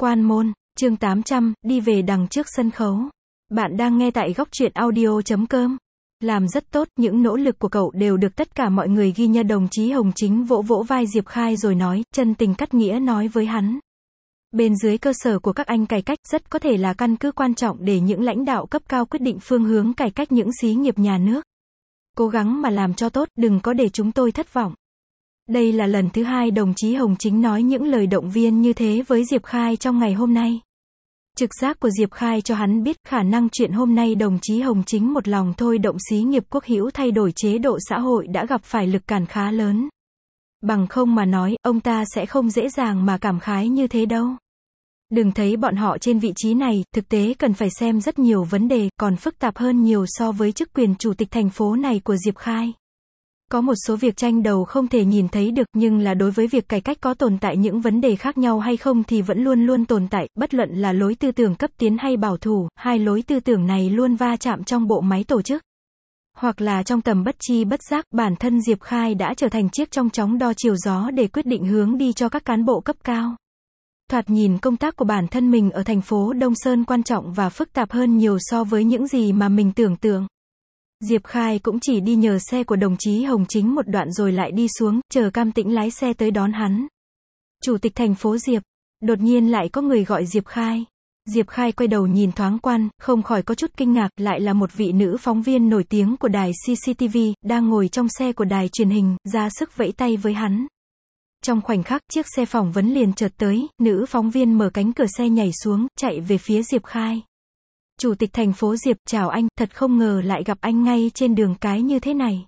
Quan môn, chương 800, đi về đằng trước sân khấu. Bạn đang nghe tại góc truyện audio.com. Làm rất tốt, những nỗ lực của cậu đều được tất cả mọi người ghi nhận. Đồng chí Hồng Chính vỗ vỗ vai Diệp Khai rồi nói, chân tình cắt nghĩa nói với hắn. Bên dưới cơ sở của các anh cải cách rất có thể là căn cứ quan trọng để những lãnh đạo cấp cao quyết định phương hướng cải cách những xí nghiệp nhà nước. Cố gắng mà làm cho tốt, đừng có để chúng tôi thất vọng. Đây là lần thứ hai đồng chí Hồng Chính nói những lời động viên như thế với Diệp Khai trong ngày hôm nay. Trực giác của Diệp Khai cho hắn biết khả năng chuyện hôm nay đồng chí Hồng Chính một lòng thôi động xí nghiệp quốc hữu thay đổi chế độ xã hội đã gặp phải lực cản khá lớn. Bằng không mà nói, ông ta sẽ không dễ dàng mà cảm khái như thế đâu. Đừng thấy bọn họ trên vị trí này, thực tế cần phải xem rất nhiều vấn đề, còn phức tạp hơn nhiều so với chức quyền chủ tịch thành phố này của Diệp Khai. Có một số việc tranh đầu không thể nhìn thấy được, nhưng là đối với việc cải cách có tồn tại những vấn đề khác nhau hay không thì vẫn luôn luôn tồn tại, bất luận là lối tư tưởng cấp tiến hay bảo thủ, hai lối tư tưởng này luôn va chạm trong bộ máy tổ chức. Hoặc là trong tầm bất chi bất giác, bản thân Diệp Khai đã trở thành chiếc trong chóng đo chiều gió để quyết định hướng đi cho các cán bộ cấp cao. Thoạt nhìn công tác của bản thân mình ở thành phố Đông Sơn quan trọng và phức tạp hơn nhiều so với những gì mà mình tưởng tượng. Diệp Khai cũng chỉ đi nhờ xe của đồng chí Hồng Chính một đoạn rồi lại đi xuống, chờ Cam Tĩnh lái xe tới đón hắn. Chủ tịch thành phố Diệp. Đột nhiên lại có người gọi Diệp Khai. Diệp Khai quay đầu nhìn thoáng qua, không khỏi có chút kinh ngạc, lại là một vị nữ phóng viên nổi tiếng của đài CCTV, đang ngồi trong xe của đài truyền hình, ra sức vẫy tay với hắn. Trong khoảnh khắc, chiếc xe phỏng vấn liền chợt tới, nữ phóng viên mở cánh cửa xe nhảy xuống, chạy về phía Diệp Khai. Chủ tịch thành phố Diệp, chào anh, thật không ngờ lại gặp anh ngay trên đường cái như thế này.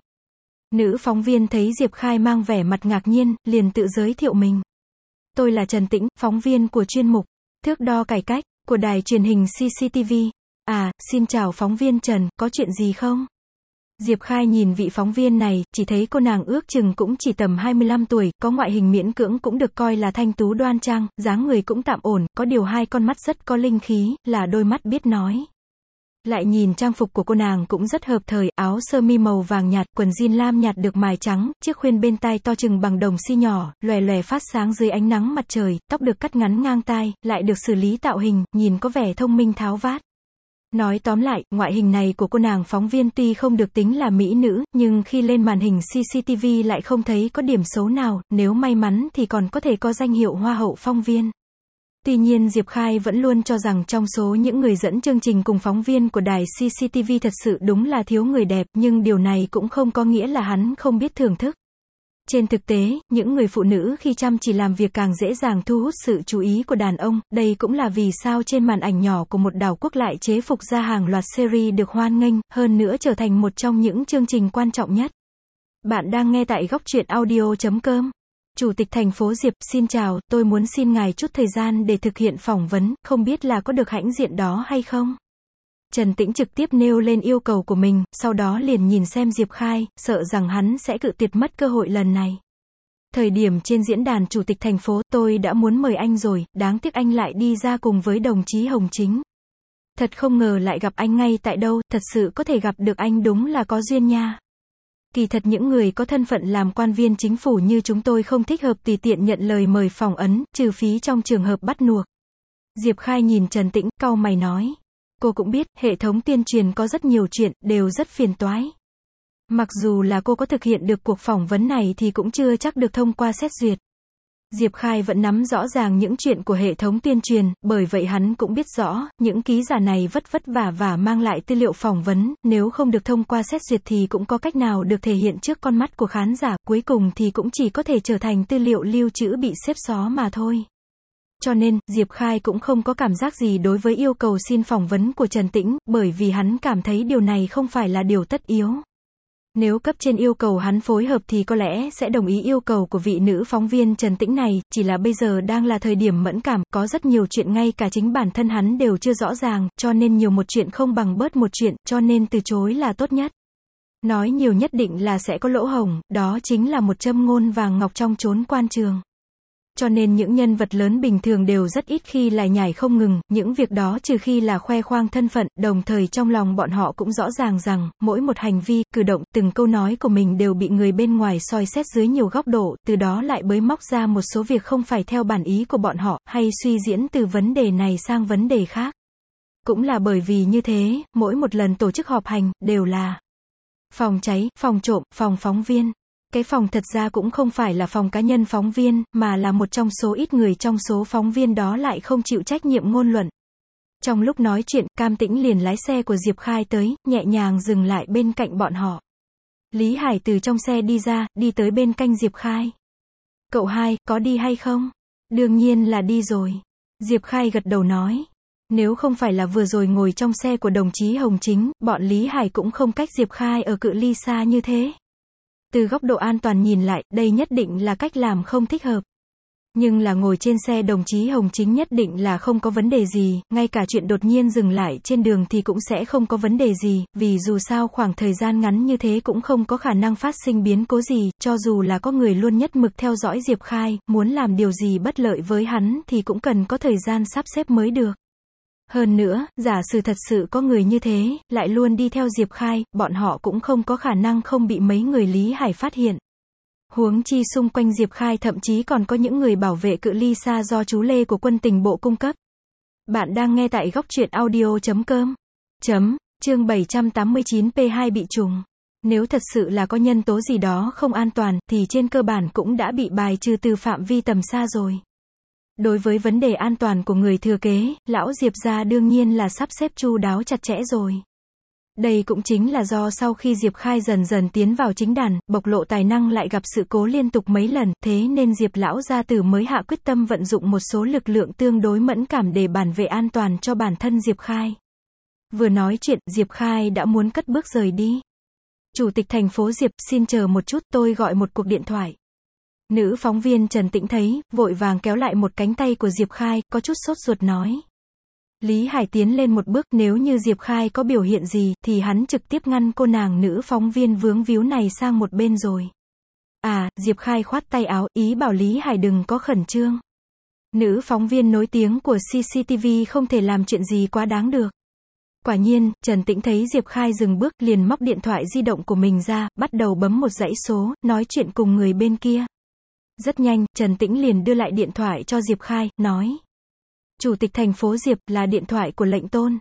Nữ phóng viên thấy Diệp Khai mang vẻ mặt ngạc nhiên, liền tự giới thiệu mình. Tôi là Trần Tĩnh, phóng viên của chuyên mục Thước đo cải cách, của đài truyền hình CCTV. À, xin chào phóng viên Trần, có chuyện gì không? Diệp Khai nhìn vị phóng viên này, chỉ thấy cô nàng ước chừng cũng chỉ tầm 25 tuổi, có ngoại hình miễn cưỡng cũng được coi là thanh tú đoan trang, dáng người cũng tạm ổn, có điều hai con mắt rất có linh khí, là đôi mắt biết nói. Lại nhìn trang phục của cô nàng cũng rất hợp thời, áo sơ mi màu vàng nhạt, quần jean lam nhạt được mài trắng, chiếc khuyên bên tai to chừng bằng đồng xi nhỏ, lòe lòe phát sáng dưới ánh nắng mặt trời, tóc được cắt ngắn ngang tai, lại được xử lý tạo hình, nhìn có vẻ thông minh tháo vát. Nói tóm lại, ngoại hình này của cô nàng phóng viên tuy không được tính là mỹ nữ, nhưng khi lên màn hình CCTV lại không thấy có điểm xấu nào, nếu may mắn thì còn có thể có danh hiệu Hoa hậu phong viên. Tuy nhiên Diệp Khai vẫn luôn cho rằng trong số những người dẫn chương trình cùng phóng viên của đài CCTV thật sự đúng là thiếu người đẹp, nhưng điều này cũng không có nghĩa là hắn không biết thưởng thức. Trên thực tế, những người phụ nữ khi chăm chỉ làm việc càng dễ dàng thu hút sự chú ý của đàn ông, đây cũng là vì sao trên màn ảnh nhỏ của một đảo quốc lại chế phục ra hàng loạt series được hoan nghênh, hơn nữa trở thành một trong những chương trình quan trọng nhất. Bạn đang nghe tại góc truyện audio.com. Chủ tịch thành phố Diệp, xin chào, tôi muốn xin ngài chút thời gian để thực hiện phỏng vấn, không biết là có được hãnh diện đó hay không? Trần Tĩnh trực tiếp nêu lên yêu cầu của mình, sau đó liền nhìn xem Diệp Khai, sợ rằng hắn sẽ cự tuyệt mất cơ hội lần này. Thời điểm trên diễn đàn chủ tịch thành phố, tôi đã muốn mời anh rồi, đáng tiếc anh lại đi ra cùng với đồng chí Hồng Chính. Thật không ngờ lại gặp anh ngay tại đâu, thật sự có thể gặp được anh đúng là có duyên nha. Kỳ thật những người có thân phận làm quan viên chính phủ như chúng tôi không thích hợp tùy tiện nhận lời mời phỏng vấn, trừ phí trong trường hợp bắt nuộc. Diệp Khai nhìn Trần Tĩnh, cau mày nói. Cô cũng biết, hệ thống tuyên truyền có rất nhiều chuyện, đều rất phiền toái. Mặc dù là cô có thực hiện được cuộc phỏng vấn này thì cũng chưa chắc được thông qua xét duyệt. Diệp Khai vẫn nắm rõ ràng những chuyện của hệ thống tuyên truyền, bởi vậy hắn cũng biết rõ, những ký giả này vất vả và mang lại tư liệu phỏng vấn, nếu không được thông qua xét duyệt thì cũng có cách nào được thể hiện trước con mắt của khán giả, cuối cùng thì cũng chỉ có thể trở thành tư liệu lưu trữ bị xếp xó mà thôi. Cho nên, Diệp Khai cũng không có cảm giác gì đối với yêu cầu xin phỏng vấn của Trần Tĩnh, bởi vì hắn cảm thấy điều này không phải là điều tất yếu. Nếu cấp trên yêu cầu hắn phối hợp thì có lẽ sẽ đồng ý yêu cầu của vị nữ phóng viên Trần Tĩnh này, chỉ là bây giờ đang là thời điểm mẫn cảm, có rất nhiều chuyện ngay cả chính bản thân hắn đều chưa rõ ràng, cho nên nhiều một chuyện không bằng bớt một chuyện, cho nên từ chối là tốt nhất. Nói nhiều nhất định là sẽ có lỗ hổng, đó chính là một châm ngôn vàng ngọc trong chốn quan trường. Cho nên những nhân vật lớn bình thường đều rất ít khi lải nhải không ngừng, những việc đó trừ khi là khoe khoang thân phận, đồng thời trong lòng bọn họ cũng rõ ràng rằng, mỗi một hành vi, cử động, từng câu nói của mình đều bị người bên ngoài soi xét dưới nhiều góc độ, từ đó lại bới móc ra một số việc không phải theo bản ý của bọn họ, hay suy diễn từ vấn đề này sang vấn đề khác. Cũng là bởi vì như thế, mỗi một lần tổ chức họp hành, đều là phòng cháy, phòng trộm, phòng phóng viên. Cái phòng thật ra cũng không phải là phòng cá nhân phóng viên, mà là một trong số ít người trong số phóng viên đó lại không chịu trách nhiệm ngôn luận. Trong lúc nói chuyện, Cam Tĩnh liền lái xe của Diệp Khai tới, nhẹ nhàng dừng lại bên cạnh bọn họ. Lý Hải từ trong xe đi ra, đi tới bên cạnh Diệp Khai. Cậu hai, có đi hay không? Đương nhiên là đi rồi. Diệp Khai gật đầu nói. Nếu không phải là vừa rồi ngồi trong xe của đồng chí Hồng Chính, bọn Lý Hải cũng không cách Diệp Khai ở cự ly xa như thế. Từ góc độ an toàn nhìn lại, đây nhất định là cách làm không thích hợp. Nhưng là ngồi trên xe đồng chí Hồng Chính nhất định là không có vấn đề gì, ngay cả chuyện đột nhiên dừng lại trên đường thì cũng sẽ không có vấn đề gì, vì dù sao khoảng thời gian ngắn như thế cũng không có khả năng phát sinh biến cố gì, cho dù là có người luôn nhất mực theo dõi Diệp Khai, muốn làm điều gì bất lợi với hắn thì cũng cần có thời gian sắp xếp mới được. Hơn nữa, giả sử thật sự có người như thế, lại luôn đi theo Diệp Khai, bọn họ cũng không có khả năng không bị mấy người Lý Hải phát hiện. Huống chi xung quanh Diệp Khai thậm chí còn có những người bảo vệ cự ly xa do chú Lê của quân tình bộ cung cấp. Bạn đang nghe tại góc truyện audio.com. Chương 789p2 bị trùng. Nếu thật sự là có nhân tố gì đó không an toàn, thì trên cơ bản cũng đã bị bài trừ từ phạm vi tầm xa rồi. Đối với vấn đề an toàn của người thừa kế, lão Diệp gia đương nhiên là sắp xếp chu đáo chặt chẽ rồi. Đây cũng chính là do sau khi Diệp Khai dần dần tiến vào chính đàn, bộc lộ tài năng lại gặp sự cố liên tục mấy lần, thế nên Diệp lão gia tử mới hạ quyết tâm vận dụng một số lực lượng tương đối mẫn cảm để bảo vệ an toàn cho bản thân Diệp Khai. Vừa nói chuyện, Diệp Khai đã muốn cất bước rời đi. Chủ tịch thành phố Diệp, xin chờ một chút, tôi gọi một cuộc điện thoại. Nữ phóng viên Trần Tĩnh thấy, vội vàng kéo lại một cánh tay của Diệp Khai, có chút sốt ruột nói. Lý Hải tiến lên một bước, nếu như Diệp Khai có biểu hiện gì, thì hắn trực tiếp ngăn cô nàng nữ phóng viên vướng víu này sang một bên rồi. À, Diệp Khai khoát tay áo, ý bảo Lý Hải đừng có khẩn trương. Nữ phóng viên nối tiếng của CCTV không thể làm chuyện gì quá đáng được. Quả nhiên, Trần Tĩnh thấy Diệp Khai dừng bước, liền móc điện thoại di động của mình ra, bắt đầu bấm một dãy số, nói chuyện cùng người bên kia. Rất nhanh, Trần Tĩnh liền đưa lại điện thoại cho Diệp Khai, nói. Chủ tịch thành phố Diệp, là điện thoại của lệnh tôn.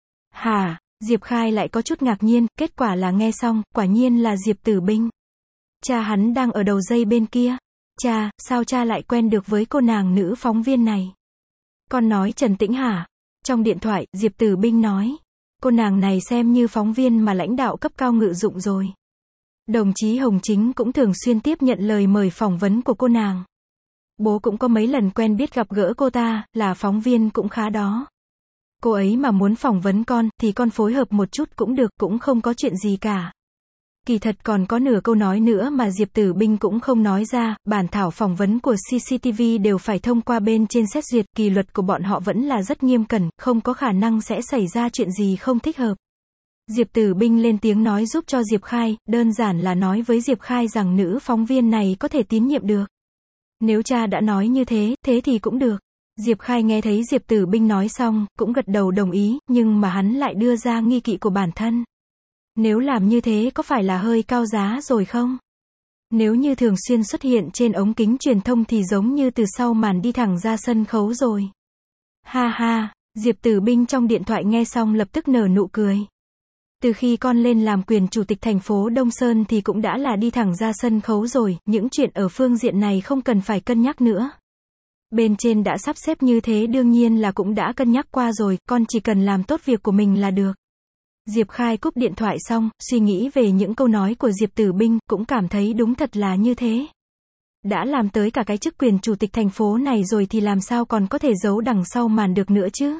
Hả? Diệp Khai lại có chút ngạc nhiên, kết quả là nghe xong, quả nhiên là Diệp Tử Binh. Cha hắn đang ở đầu dây bên kia. Cha, sao cha lại quen được với cô nàng nữ phóng viên này? Con nói Trần Tĩnh hả? Trong điện thoại, Diệp Tử Binh nói. Cô nàng này xem như phóng viên mà lãnh đạo cấp cao ngự dụng rồi. Đồng chí Hồng Chính cũng thường xuyên tiếp nhận lời mời phỏng vấn của cô nàng. Bố cũng có mấy lần quen biết gặp gỡ cô ta, là phóng viên cũng khá đó. Cô ấy mà muốn phỏng vấn con, thì con phối hợp một chút cũng được, cũng không có chuyện gì cả. Kỳ thật còn có nửa câu nói nữa mà Diệp Tử Binh cũng không nói ra, bản thảo phỏng vấn của CCTV đều phải thông qua bên trên xét duyệt, kỷ luật của bọn họ vẫn là rất nghiêm cẩn, không có khả năng sẽ xảy ra chuyện gì không thích hợp. Diệp Tử Binh lên tiếng nói giúp cho Diệp Khai, đơn giản là nói với Diệp Khai rằng nữ phóng viên này có thể tín nhiệm được. Nếu cha đã nói như thế, thế thì cũng được. Diệp Khai nghe thấy Diệp Tử Binh nói xong, cũng gật đầu đồng ý, nhưng mà hắn lại đưa ra nghi kỵ của bản thân. Nếu làm như thế có phải là hơi cao giá rồi không? Nếu như thường xuyên xuất hiện trên ống kính truyền thông thì giống như từ sau màn đi thẳng ra sân khấu rồi. Ha ha, Diệp Tử Binh trong điện thoại nghe xong lập tức nở nụ cười. Từ khi con lên làm quyền chủ tịch thành phố Đông Sơn thì cũng đã là đi thẳng ra sân khấu rồi, những chuyện ở phương diện này không cần phải cân nhắc nữa. Bên trên đã sắp xếp như thế đương nhiên là cũng đã cân nhắc qua rồi, con chỉ cần làm tốt việc của mình là được. Diệp Khai cúp điện thoại xong, suy nghĩ về những câu nói của Diệp Tử Binh, cũng cảm thấy đúng thật là như thế. Đã làm tới cả cái chức quyền chủ tịch thành phố này rồi thì làm sao còn có thể giấu đằng sau màn được nữa chứ?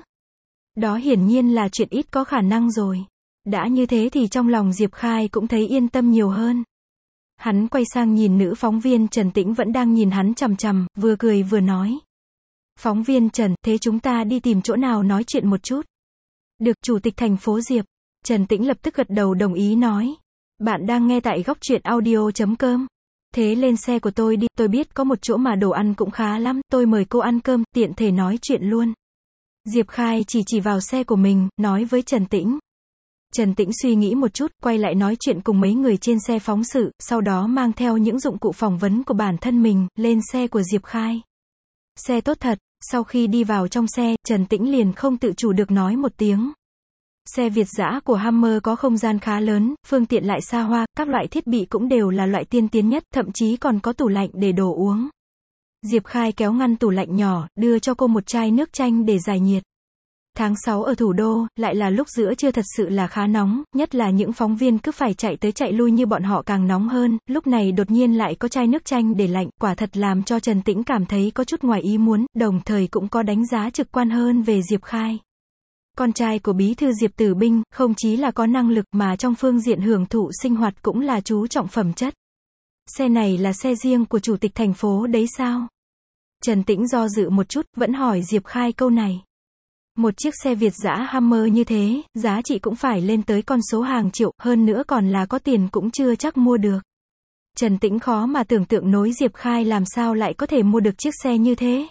Đó hiển nhiên là chuyện ít có khả năng rồi. Đã như thế thì trong lòng Diệp Khai cũng thấy yên tâm nhiều hơn. Hắn quay sang nhìn nữ phóng viên Trần Tĩnh vẫn đang nhìn hắn chằm chằm, vừa cười vừa nói. Phóng viên Trần, thế chúng ta đi tìm chỗ nào nói chuyện một chút? Được, chủ tịch thành phố Diệp. Trần Tĩnh lập tức gật đầu đồng ý nói. Bạn đang nghe tại góc truyện audio.com. Thế lên xe của tôi đi, tôi biết có một chỗ mà đồ ăn cũng khá lắm, tôi mời cô ăn cơm, tiện thể nói chuyện luôn. Diệp Khai chỉ vào xe của mình, nói với Trần Tĩnh. Trần Tĩnh suy nghĩ một chút, quay lại nói chuyện cùng mấy người trên xe phóng sự, sau đó mang theo những dụng cụ phỏng vấn của bản thân mình, lên xe của Diệp Khai. Xe tốt thật, sau khi đi vào trong xe, Trần Tĩnh liền không tự chủ được nói một tiếng. Xe Việt dã của Hummer có không gian khá lớn, phương tiện lại xa hoa, các loại thiết bị cũng đều là loại tiên tiến nhất, thậm chí còn có tủ lạnh để đồ uống. Diệp Khai kéo ngăn tủ lạnh nhỏ, đưa cho cô một chai nước chanh để giải nhiệt. Tháng 6 ở thủ đô, lại là lúc giữa trưa thật sự là khá nóng, nhất là những phóng viên cứ phải chạy tới chạy lui như bọn họ càng nóng hơn, lúc này đột nhiên lại có chai nước chanh để lạnh, quả thật làm cho Trần Tĩnh cảm thấy có chút ngoài ý muốn, đồng thời cũng có đánh giá trực quan hơn về Diệp Khai. Con trai của bí thư Diệp Tử Binh, không chỉ là có năng lực mà trong phương diện hưởng thụ sinh hoạt cũng là chú trọng phẩm chất. Xe này là xe riêng của chủ tịch thành phố đấy sao? Trần Tĩnh do dự một chút, vẫn hỏi Diệp Khai câu này. Một chiếc xe Việt dã Hummer như thế, giá trị cũng phải lên tới con số hàng triệu, hơn nữa còn là có tiền cũng chưa chắc mua được. Trần Tĩnh khó mà tưởng tượng nổi Diệp Khai làm sao lại có thể mua được chiếc xe như thế.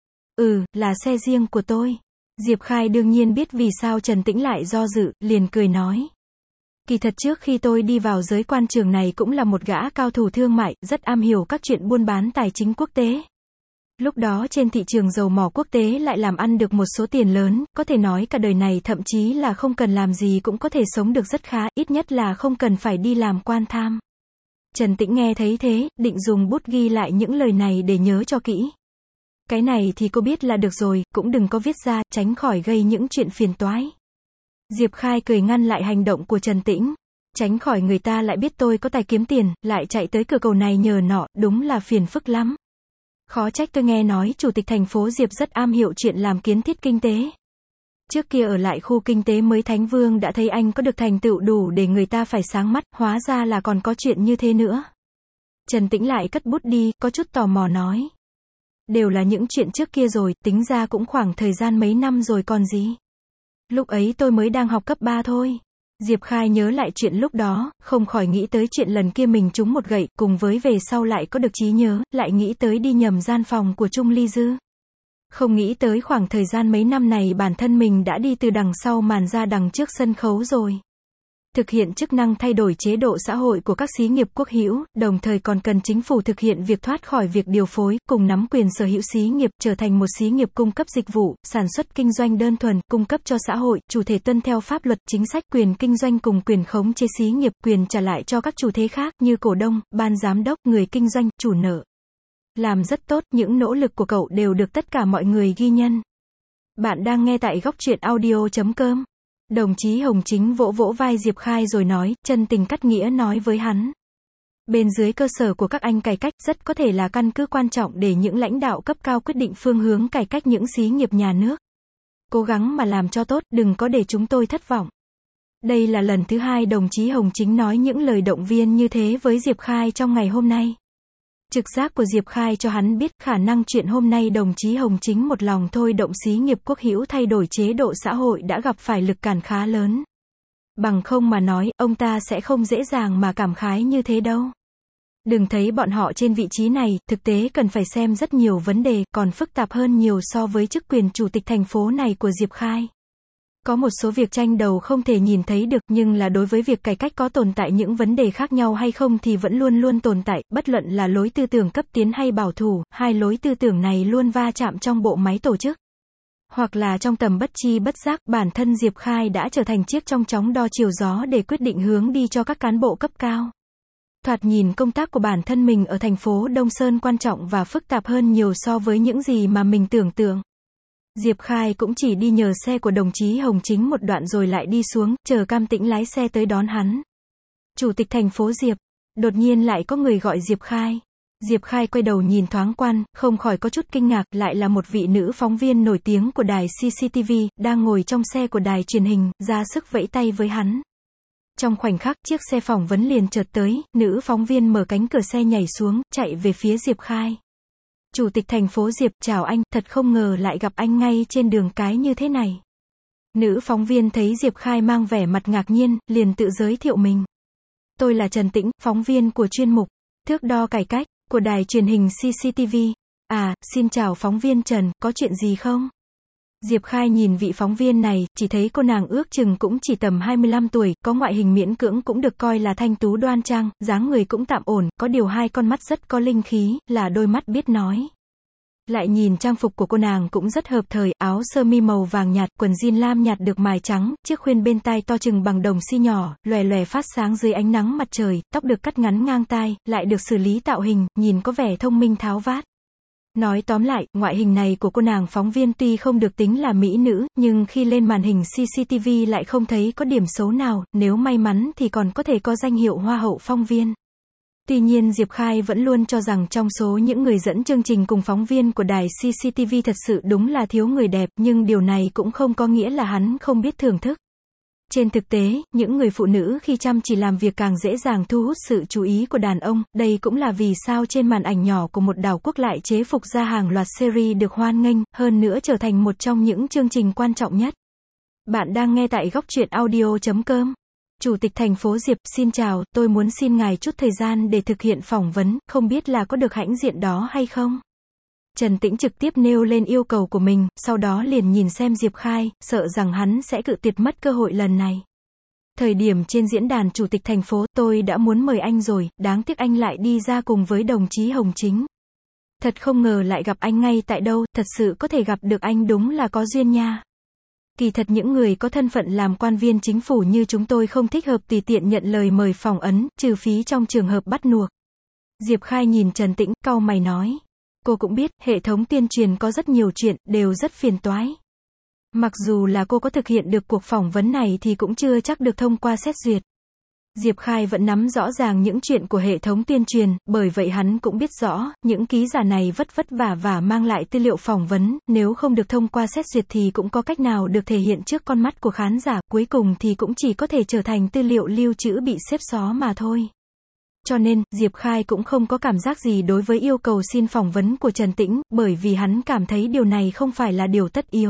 Là xe riêng của tôi. Diệp Khai đương nhiên biết vì sao Trần Tĩnh lại do dự, liền cười nói. Kỳ thật trước khi tôi đi vào giới quan trường này cũng là một gã cao thủ thương mại, rất am hiểu các chuyện buôn bán tài chính quốc tế. Lúc đó trên thị trường dầu mỏ quốc tế lại làm ăn được một số tiền lớn, có thể nói cả đời này thậm chí là không cần làm gì cũng có thể sống được rất khá, ít nhất là không cần phải đi làm quan tham. Trần Tĩnh nghe thấy thế, định dùng bút ghi lại những lời này để nhớ cho kỹ. Cái này thì cô biết là được rồi, cũng đừng có viết ra, tránh khỏi gây những chuyện phiền toái. Diệp Khai cười ngăn lại hành động của Trần Tĩnh. Tránh khỏi người ta lại biết tôi có tài kiếm tiền, lại chạy tới cửa cầu này nhờ nọ, đúng là phiền phức lắm. Khó trách tôi nghe nói chủ tịch thành phố Diệp rất am hiểu chuyện làm kiến thiết kinh tế. Trước kia ở lại khu kinh tế mới Thánh Vương đã thấy anh có được thành tựu đủ để người ta phải sáng mắt, hóa ra là còn có chuyện như thế nữa. Trần Tĩnh lại cất bút đi, có chút tò mò nói. Đều là những chuyện trước kia rồi, tính ra cũng khoảng thời gian mấy năm rồi còn gì. Lúc ấy tôi mới đang học cấp 3 thôi. Diệp Khai nhớ lại chuyện lúc đó, không khỏi nghĩ tới chuyện lần kia mình trúng một gậy, cùng với về sau lại có được trí nhớ, lại nghĩ tới đi nhầm gian phòng của Trung Ly Dư. Không nghĩ tới khoảng thời gian mấy năm này bản thân mình đã đi từ đằng sau màn ra đằng trước sân khấu rồi. Thực hiện chức năng thay đổi chế độ xã hội của các xí nghiệp quốc hữu, đồng thời còn cần chính phủ thực hiện việc thoát khỏi việc điều phối, cùng nắm quyền sở hữu xí nghiệp, trở thành một xí nghiệp cung cấp dịch vụ, sản xuất kinh doanh đơn thuần, cung cấp cho xã hội, chủ thể tuân theo pháp luật, chính sách, quyền kinh doanh cùng quyền khống chế xí nghiệp, quyền trả lại cho các chủ thể khác, như cổ đông, ban giám đốc, người kinh doanh, chủ nợ. Làm rất tốt, những nỗ lực của cậu đều được tất cả mọi người ghi nhận. Bạn đang nghe tại góc truyện audio.com. Đồng chí Hồng Chính vỗ vai Diệp Khai rồi nói, chân tình cắt nghĩa nói với hắn. Bên dưới cơ sở của các anh cải cách rất có thể là căn cứ quan trọng để những lãnh đạo cấp cao quyết định phương hướng cải cách những xí nghiệp nhà nước. Cố gắng mà làm cho tốt, đừng có để chúng tôi thất vọng. Đây là lần thứ 2 đồng chí Hồng Chính nói những lời động viên như thế với Diệp Khai trong ngày hôm nay. Trực giác của Diệp Khai cho hắn biết khả năng chuyện hôm nay đồng chí Hồng Chính một lòng thôi động xí nghiệp quốc hữu thay đổi chế độ xã hội đã gặp phải lực cản khá lớn. Bằng không mà nói, ông ta sẽ không dễ dàng mà cảm khái như thế đâu. Đừng thấy bọn họ trên vị trí này, thực tế cần phải xem rất nhiều vấn đề, còn phức tạp hơn nhiều so với chức quyền chủ tịch thành phố này của Diệp Khai. Có một số việc tranh đầu không thể nhìn thấy được, nhưng là đối với việc cải cách có tồn tại những vấn đề khác nhau hay không thì vẫn luôn luôn tồn tại, bất luận là lối tư tưởng cấp tiến hay bảo thủ, hai lối tư tưởng này luôn va chạm trong bộ máy tổ chức. Hoặc là trong tầm bất chi bất giác, bản thân Diệp Khai đã trở thành chiếc trong chóng đo chiều gió để quyết định hướng đi cho các cán bộ cấp cao. Thoạt nhìn công tác của bản thân mình ở thành phố Đông Sơn quan trọng và phức tạp hơn nhiều so với những gì mà mình tưởng tượng. Diệp Khai cũng chỉ đi nhờ xe của đồng chí Hồng Chính một đoạn rồi lại đi xuống, chờ Cam Tĩnh lái xe tới đón hắn. Chủ tịch thành phố Diệp. Đột nhiên lại có người gọi Diệp Khai. Diệp Khai quay đầu nhìn thoáng quan, không khỏi có chút kinh ngạc, lại là một vị nữ phóng viên nổi tiếng của đài CCTV, đang ngồi trong xe của đài truyền hình, ra sức vẫy tay với hắn. Trong khoảnh khắc, chiếc xe phỏng vấn liền chợt tới, nữ phóng viên mở cánh cửa xe nhảy xuống, chạy về phía Diệp Khai. Chủ tịch thành phố Diệp, chào anh, thật không ngờ lại gặp anh ngay trên đường cái như thế này. Nữ phóng viên thấy Diệp Khai mang vẻ mặt ngạc nhiên, liền tự giới thiệu mình. Tôi là Trần Tĩnh, phóng viên của chuyên mục. Thước đo cải cách, của đài truyền hình CCTV. À, xin chào phóng viên Trần, có chuyện gì không? Diệp Khai nhìn vị phóng viên này, chỉ thấy cô nàng ước chừng cũng chỉ tầm 25 tuổi, có ngoại hình miễn cưỡng cũng được coi là thanh tú đoan trang, dáng người cũng tạm ổn, có điều hai con mắt rất có linh khí, là đôi mắt biết nói. Lại nhìn trang phục của cô nàng cũng rất hợp thời, áo sơ mi màu vàng nhạt, quần jean lam nhạt được mài trắng, chiếc khuyên bên tai to chừng bằng đồng xi nhỏ, lòe lòe phát sáng dưới ánh nắng mặt trời, tóc được cắt ngắn ngang tai, lại được xử lý tạo hình, nhìn có vẻ thông minh tháo vát. Nói tóm lại, ngoại hình này của cô nàng phóng viên tuy không được tính là mỹ nữ, nhưng khi lên màn hình CCTV lại không thấy có điểm xấu nào, nếu may mắn thì còn có thể có danh hiệu Hoa hậu phong viên. Tuy nhiên Diệp Khai vẫn luôn cho rằng trong số những người dẫn chương trình cùng phóng viên của đài CCTV thật sự đúng là thiếu người đẹp, nhưng điều này cũng không có nghĩa là hắn không biết thưởng thức. Trên thực tế, những người phụ nữ khi chăm chỉ làm việc càng dễ dàng thu hút sự chú ý của đàn ông, đây cũng là vì sao trên màn ảnh nhỏ của một đảo quốc lại chế phục ra hàng loạt series được hoan nghênh, hơn nữa trở thành một trong những chương trình quan trọng nhất. Bạn đang nghe tại góc truyện audio.com. Chủ tịch thành phố Diệp, xin chào, tôi muốn xin ngài chút thời gian để thực hiện phỏng vấn, không biết là có được hãnh diện đó hay không? Trần Tĩnh trực tiếp nêu lên yêu cầu của mình, sau đó liền nhìn xem Diệp Khai, sợ rằng hắn sẽ cự tuyệt mất cơ hội lần này. Thời điểm trên diễn đàn chủ tịch thành phố, tôi đã muốn mời anh rồi, đáng tiếc anh lại đi ra cùng với đồng chí Hồng Chính. Thật không ngờ lại gặp anh ngay tại đâu, thật sự có thể gặp được anh đúng là có duyên nha. Kỳ thật những người có thân phận làm quan viên chính phủ như chúng tôi không thích hợp tùy tiện nhận lời mời phỏng ấn, trừ phí trong trường hợp bắt nuộc. Diệp Khai nhìn Trần Tĩnh, cau mày nói. Cô cũng biết, hệ thống tuyên truyền có rất nhiều chuyện, đều rất phiền toái. Mặc dù là cô có thực hiện được cuộc phỏng vấn này thì cũng chưa chắc được thông qua xét duyệt. Diệp Khai vẫn nắm rõ ràng những chuyện của hệ thống tuyên truyền, bởi vậy hắn cũng biết rõ, những ký giả này vất vả và mang lại tư liệu phỏng vấn, nếu không được thông qua xét duyệt thì cũng có cách nào được thể hiện trước con mắt của khán giả, cuối cùng thì cũng chỉ có thể trở thành tư liệu lưu trữ bị xếp xó mà thôi. Cho nên, Diệp Khai cũng không có cảm giác gì đối với yêu cầu xin phỏng vấn của Trần Tĩnh, bởi vì hắn cảm thấy điều này không phải là điều tất yếu.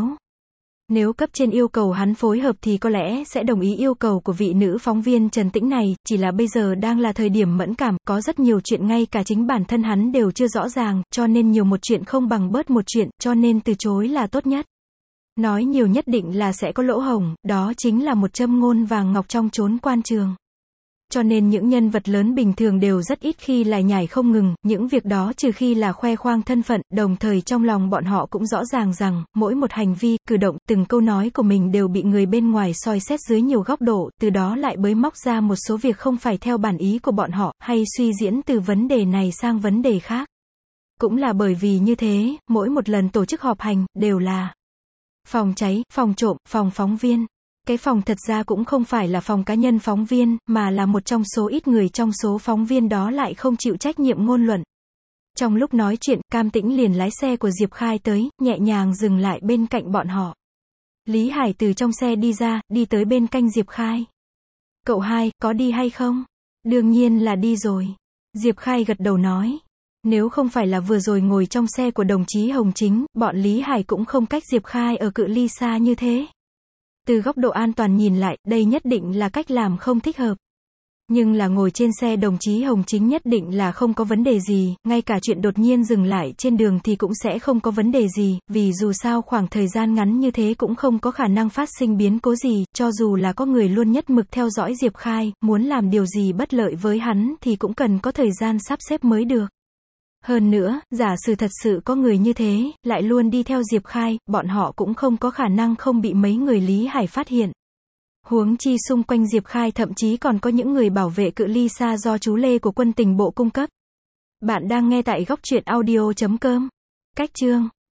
Nếu cấp trên yêu cầu hắn phối hợp thì có lẽ sẽ đồng ý yêu cầu của vị nữ phóng viên Trần Tĩnh này, chỉ là bây giờ đang là thời điểm mẫn cảm, có rất nhiều chuyện ngay cả chính bản thân hắn đều chưa rõ ràng, cho nên nhiều một chuyện không bằng bớt một chuyện, cho nên từ chối là tốt nhất. Nói nhiều nhất định là sẽ có lỗ hổng, đó chính là một châm ngôn vàng ngọc trong chốn quan trường. Cho nên những nhân vật lớn bình thường đều rất ít khi lải nhải không ngừng, những việc đó trừ khi là khoe khoang thân phận, đồng thời trong lòng bọn họ cũng rõ ràng rằng, mỗi một hành vi, cử động, từng câu nói của mình đều bị người bên ngoài soi xét dưới nhiều góc độ, từ đó lại bới móc ra một số việc không phải theo bản ý của bọn họ, hay suy diễn từ vấn đề này sang vấn đề khác. Cũng là bởi vì như thế, mỗi một lần tổ chức họp hành, đều là phòng cháy, phòng trộm, phòng phóng viên. Cái phòng thật ra cũng không phải là phòng cá nhân phóng viên, mà là một trong số ít người trong số phóng viên đó lại không chịu trách nhiệm ngôn luận. Trong lúc nói chuyện, Cam Tĩnh liền lái xe của Diệp Khai tới, nhẹ nhàng dừng lại bên cạnh bọn họ. Lý Hải từ trong xe đi ra, đi tới bên cạnh Diệp Khai. Cậu hai, có đi hay không? Đương nhiên là đi rồi. Diệp Khai gật đầu nói. Nếu không phải là vừa rồi ngồi trong xe của đồng chí Hồng Chính, bọn Lý Hải cũng không cách Diệp Khai ở cự ly xa như thế. Từ góc độ an toàn nhìn lại, đây nhất định là cách làm không thích hợp. Nhưng là ngồi trên xe đồng chí Hồng Chính nhất định là không có vấn đề gì, ngay cả chuyện đột nhiên dừng lại trên đường thì cũng sẽ không có vấn đề gì, vì dù sao khoảng thời gian ngắn như thế cũng không có khả năng phát sinh biến cố gì, cho dù là có người luôn nhất mực theo dõi Diệp Khai, muốn làm điều gì bất lợi với hắn thì cũng cần có thời gian sắp xếp mới được. Hơn nữa, giả sử thật sự có người như thế, lại luôn đi theo Diệp Khai, bọn họ cũng không có khả năng không bị mấy người Lý Hải phát hiện. Huống chi xung quanh Diệp Khai thậm chí còn có những người bảo vệ cự ly xa do chú Lê của quân tình bộ cung cấp. Bạn đang nghe tại góc truyện audio.com. Cách chương